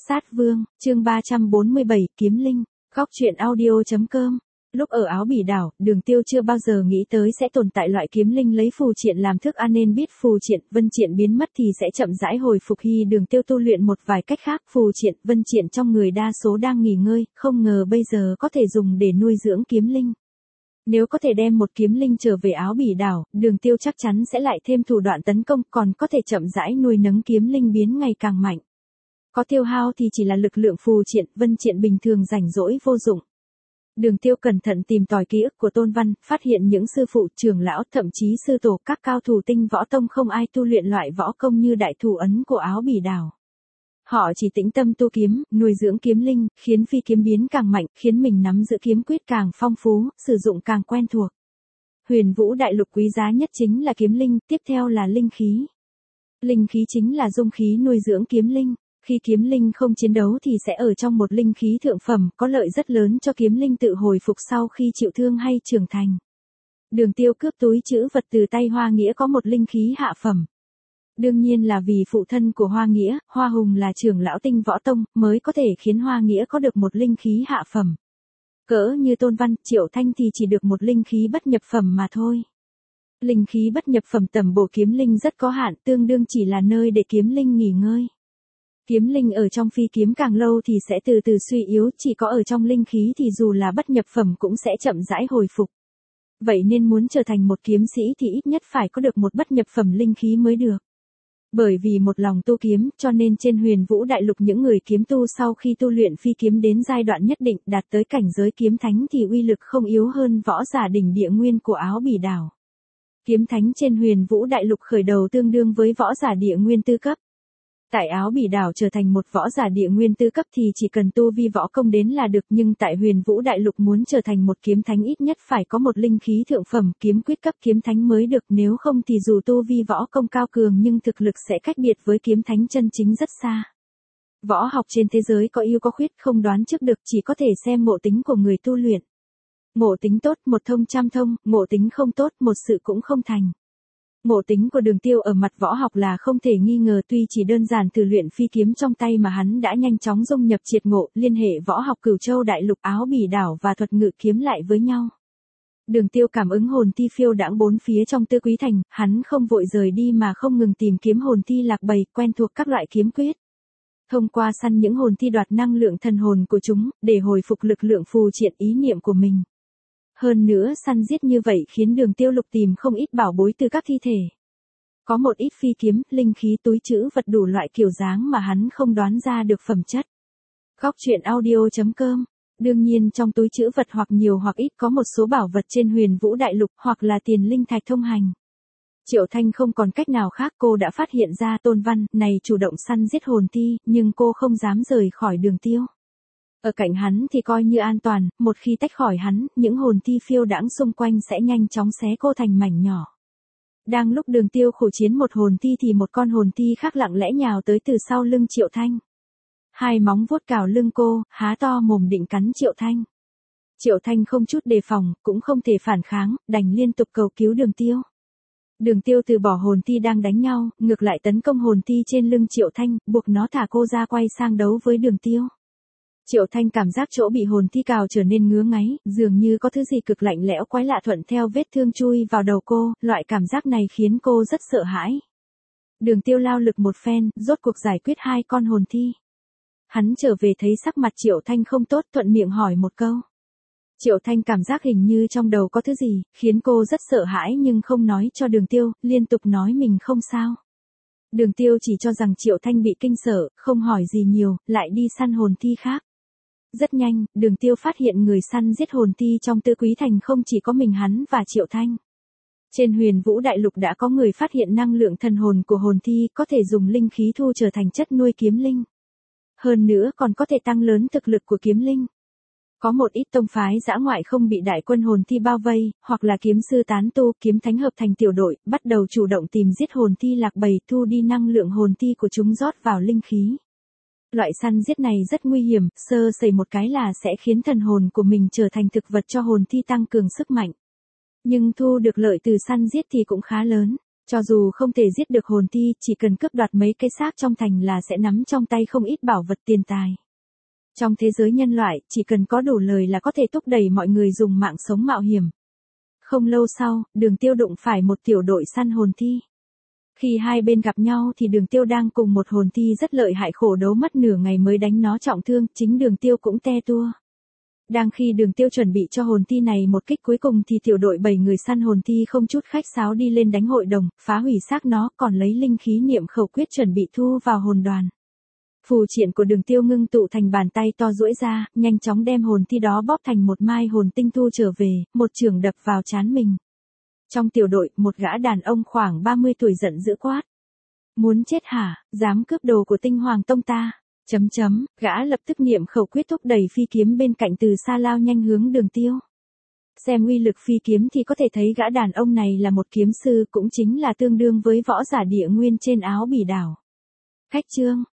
Sát Vương, chương 347, Kiếm Linh, góc truyện audio.com. Lúc ở Áo Bỉ đảo, Đường Tiêu chưa bao giờ nghĩ tới sẽ tồn tại loại kiếm linh lấy phù triện làm thức ăn, nên biết phù triện, vân triện biến mất thì sẽ chậm rãi hồi phục. Khi Đường Tiêu tu luyện một vài cách khác, phù triện, vân triện trong người đa số đang nghỉ ngơi, không ngờ bây giờ có thể dùng để nuôi dưỡng kiếm linh. Nếu có thể đem một kiếm linh trở về Áo Bỉ đảo, Đường Tiêu chắc chắn sẽ lại thêm thủ đoạn tấn công, còn có thể chậm rãi nuôi nấng kiếm linh biến ngày càng mạnh. Có tiêu hao thì chỉ là lực lượng phù triện, vân triện bình thường rảnh rỗi vô dụng. Đường Tiêu cẩn thận tìm tòi ký ức của Tôn Văn, phát hiện những sư phụ, trưởng lão, thậm chí sư tổ, các cao thủ tinh võ tông không ai tu luyện loại võ công như đại thủ ấn của Áo Bỉ đảo. Họ chỉ tĩnh tâm tu kiếm, nuôi dưỡng kiếm linh, khiến phi kiếm biến càng mạnh, khiến mình nắm giữ kiếm quyết càng phong phú, sử dụng càng quen thuộc. Huyền Vũ đại lục quý giá nhất chính là kiếm linh, tiếp theo là linh khí. Linh khí chính là dung khí nuôi dưỡng kiếm linh. Khi kiếm linh không chiến đấu thì sẽ ở trong một linh khí thượng phẩm, có lợi rất lớn cho kiếm linh tự hồi phục sau khi chịu thương hay trưởng thành. Đường Tiêu cướp túi trữ vật từ tay Hoa Nghĩa có một linh khí hạ phẩm. Đương nhiên là vì phụ thân của Hoa Nghĩa, Hoa Hùng là trưởng lão tinh võ tông, mới có thể khiến Hoa Nghĩa có được một linh khí hạ phẩm. Cỡ như Tôn Văn, Triệu Thanh thì chỉ được một linh khí bất nhập phẩm mà thôi. Linh khí bất nhập phẩm tầm bổ kiếm linh rất có hạn, tương đương chỉ là nơi để kiếm linh nghỉ ngơi. Kiếm linh ở trong phi kiếm càng lâu thì sẽ từ từ suy yếu, chỉ có ở trong linh khí thì dù là bất nhập phẩm cũng sẽ chậm rãi hồi phục. Vậy nên muốn trở thành một kiếm sĩ thì ít nhất phải có được một bất nhập phẩm linh khí mới được. Bởi vì một lòng tu kiếm, cho nên trên Huyền Vũ đại lục những người kiếm tu sau khi tu luyện phi kiếm đến giai đoạn nhất định, đạt tới cảnh giới kiếm thánh thì uy lực không yếu hơn võ giả đỉnh địa nguyên của Áo Bỉ đảo. Kiếm thánh trên Huyền Vũ đại lục khởi đầu tương đương với võ giả địa nguyên tư cấp. Tại Áo Bỉ đảo trở thành một võ giả địa nguyên tư cấp thì chỉ cần tu vi võ công đến là được, nhưng tại Huyền Vũ đại lục muốn trở thành một kiếm thánh ít nhất phải có một linh khí thượng phẩm, kiếm quyết cấp kiếm thánh mới được, nếu không thì dù tu vi võ công cao cường nhưng thực lực sẽ cách biệt với kiếm thánh chân chính rất xa. Võ học trên thế giới có ưu có khuyết, không đoán trước được, chỉ có thể xem ngộ tính của người tu luyện. Ngộ tính tốt, một thông trăm thông, ngộ tính không tốt, một sự cũng không thành. Ngộ tính của Đường Tiêu ở mặt võ học là không thể nghi ngờ, tuy chỉ đơn giản từ luyện phi kiếm trong tay mà hắn đã nhanh chóng dung nhập triệt ngộ, liên hệ võ học Cửu Châu đại lục, Áo Bỉ đảo và thuật ngự kiếm lại với nhau. Đường Tiêu cảm ứng hồn thi phiêu đãng bốn phía trong Tư Quý thành, hắn không vội rời đi mà không ngừng tìm kiếm hồn thi lạc bầy, quen thuộc các loại kiếm quyết. Thông qua săn những hồn thi đoạt năng lượng thần hồn của chúng, để hồi phục lực lượng phù triện ý niệm của mình. Hơn nữa săn giết như vậy khiến Đường Tiêu lục tìm không ít bảo bối từ các thi thể. Có một ít phi kiếm, linh khí, túi trữ vật đủ loại kiểu dáng mà hắn không đoán ra được phẩm chất. Góc truyện audio.com. Đương nhiên trong túi trữ vật hoặc nhiều hoặc ít có một số bảo vật trên Huyền Vũ đại lục hoặc là tiền linh thạch thông hành. Triệu Thanh không còn cách nào khác, cô đã phát hiện ra Tôn Văn này chủ động săn giết hồn thi, nhưng cô không dám rời khỏi Đường Tiêu. Ở cạnh hắn thì coi như an toàn, một khi tách khỏi hắn, những hồn thi phiêu đãng xung quanh sẽ nhanh chóng xé cô thành mảnh nhỏ. Đang lúc Đường Tiêu khổ chiến một hồn thi thì một con hồn thi khác lặng lẽ nhào tới từ sau lưng Triệu Thanh. Hai móng vuốt cào lưng cô, há to mồm định cắn Triệu Thanh. Triệu Thanh không chút đề phòng, cũng không thể phản kháng, đành liên tục cầu cứu Đường Tiêu. Đường Tiêu từ bỏ hồn thi đang đánh nhau, ngược lại tấn công hồn thi trên lưng Triệu Thanh, buộc nó thả cô ra quay sang đấu với Đường Tiêu. Triệu Thanh cảm giác chỗ bị hồn thi cào trở nên ngứa ngáy, dường như có thứ gì cực lạnh lẽo quái lạ thuận theo vết thương chui vào đầu cô, loại cảm giác này khiến cô rất sợ hãi. Đường Tiêu lao lực một phen, rốt cuộc giải quyết hai con hồn thi. Hắn trở về thấy sắc mặt Triệu Thanh không tốt, thuận miệng hỏi một câu. Triệu Thanh cảm giác hình như trong đầu có thứ gì, khiến cô rất sợ hãi nhưng không nói cho Đường Tiêu, liên tục nói mình không sao. Đường Tiêu chỉ cho rằng Triệu Thanh bị kinh sợ, không hỏi gì nhiều, lại đi săn hồn thi khác. Rất nhanh, Đường Tiêu phát hiện người săn giết hồn thi trong Tư Quý thành không chỉ có mình hắn và Triệu Thanh. Trên Huyền Vũ đại lục đã có người phát hiện năng lượng thần hồn của hồn thi có thể dùng linh khí thu trở thành chất nuôi kiếm linh. Hơn nữa còn có thể tăng lớn thực lực của kiếm linh. Có một ít tông phái dã ngoại không bị đại quân hồn thi bao vây, hoặc là kiếm sư tán tu, kiếm thánh hợp thành tiểu đội, bắt đầu chủ động tìm giết hồn thi lạc bầy, thu đi năng lượng hồn thi của chúng rót vào linh khí. Loại săn giết này rất nguy hiểm, sơ sẩy một cái là sẽ khiến thần hồn của mình trở thành thực vật cho hồn thi tăng cường sức mạnh. Nhưng thu được lợi từ săn giết thì cũng khá lớn. Cho dù không thể giết được hồn thi, chỉ cần cướp đoạt mấy cái xác trong thành là sẽ nắm trong tay không ít bảo vật tiền tài. Trong thế giới nhân loại, chỉ cần có đủ lời là có thể thúc đẩy mọi người dùng mạng sống mạo hiểm. Không lâu sau, Đường Tiêu đụng phải một tiểu đội săn hồn thi. Khi hai bên gặp nhau thì Đường Tiêu đang cùng một hồn thi rất lợi hại khổ đấu mất nửa ngày mới đánh nó trọng thương, chính Đường Tiêu cũng te tua. Đang khi Đường Tiêu chuẩn bị cho hồn thi này một kích cuối cùng thì tiểu đội 7 người săn hồn thi không chút khách sáo đi lên đánh hội đồng, phá hủy xác nó, còn lấy linh khí niệm khẩu quyết chuẩn bị thu vào hồn đoàn. Phù triện của Đường Tiêu ngưng tụ thành bàn tay to duỗi ra, nhanh chóng đem hồn thi đó bóp thành một mai hồn tinh thu trở về, một chưởng đập vào trán mình. Trong tiểu đội, một gã đàn ông khoảng 30 tuổi giận dữ quát. Muốn chết hả, dám cướp đồ của Tinh Hoàng Tông ta? Gã lập tức niệm khẩu quyết thúc đẩy phi kiếm bên cạnh từ xa lao nhanh hướng Đường Tiêu. Xem uy lực phi kiếm thì có thể thấy gã đàn ông này là một kiếm sư, cũng chính là tương đương với võ giả địa nguyên trên Áo Bỉ đảo. Khách chương,